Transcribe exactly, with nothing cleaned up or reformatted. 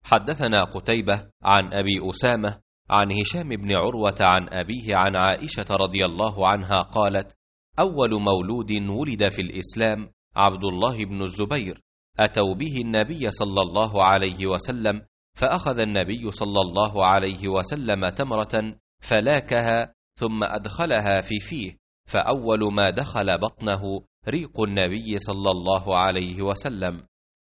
حدثنا قتيبة عن أبي أسامة عن هشام بن عروة عن أبيه عن عائشة رضي الله عنها قالت: أول مولود ولد في الإسلام عبد الله بن الزبير، أتوا به النبي صلى الله عليه وسلم، فأخذ النبي صلى الله عليه وسلم تمرة فلاكها ثم أدخلها في فيه، فأول ما دخل بطنه ريق النبي صلى الله عليه وسلم.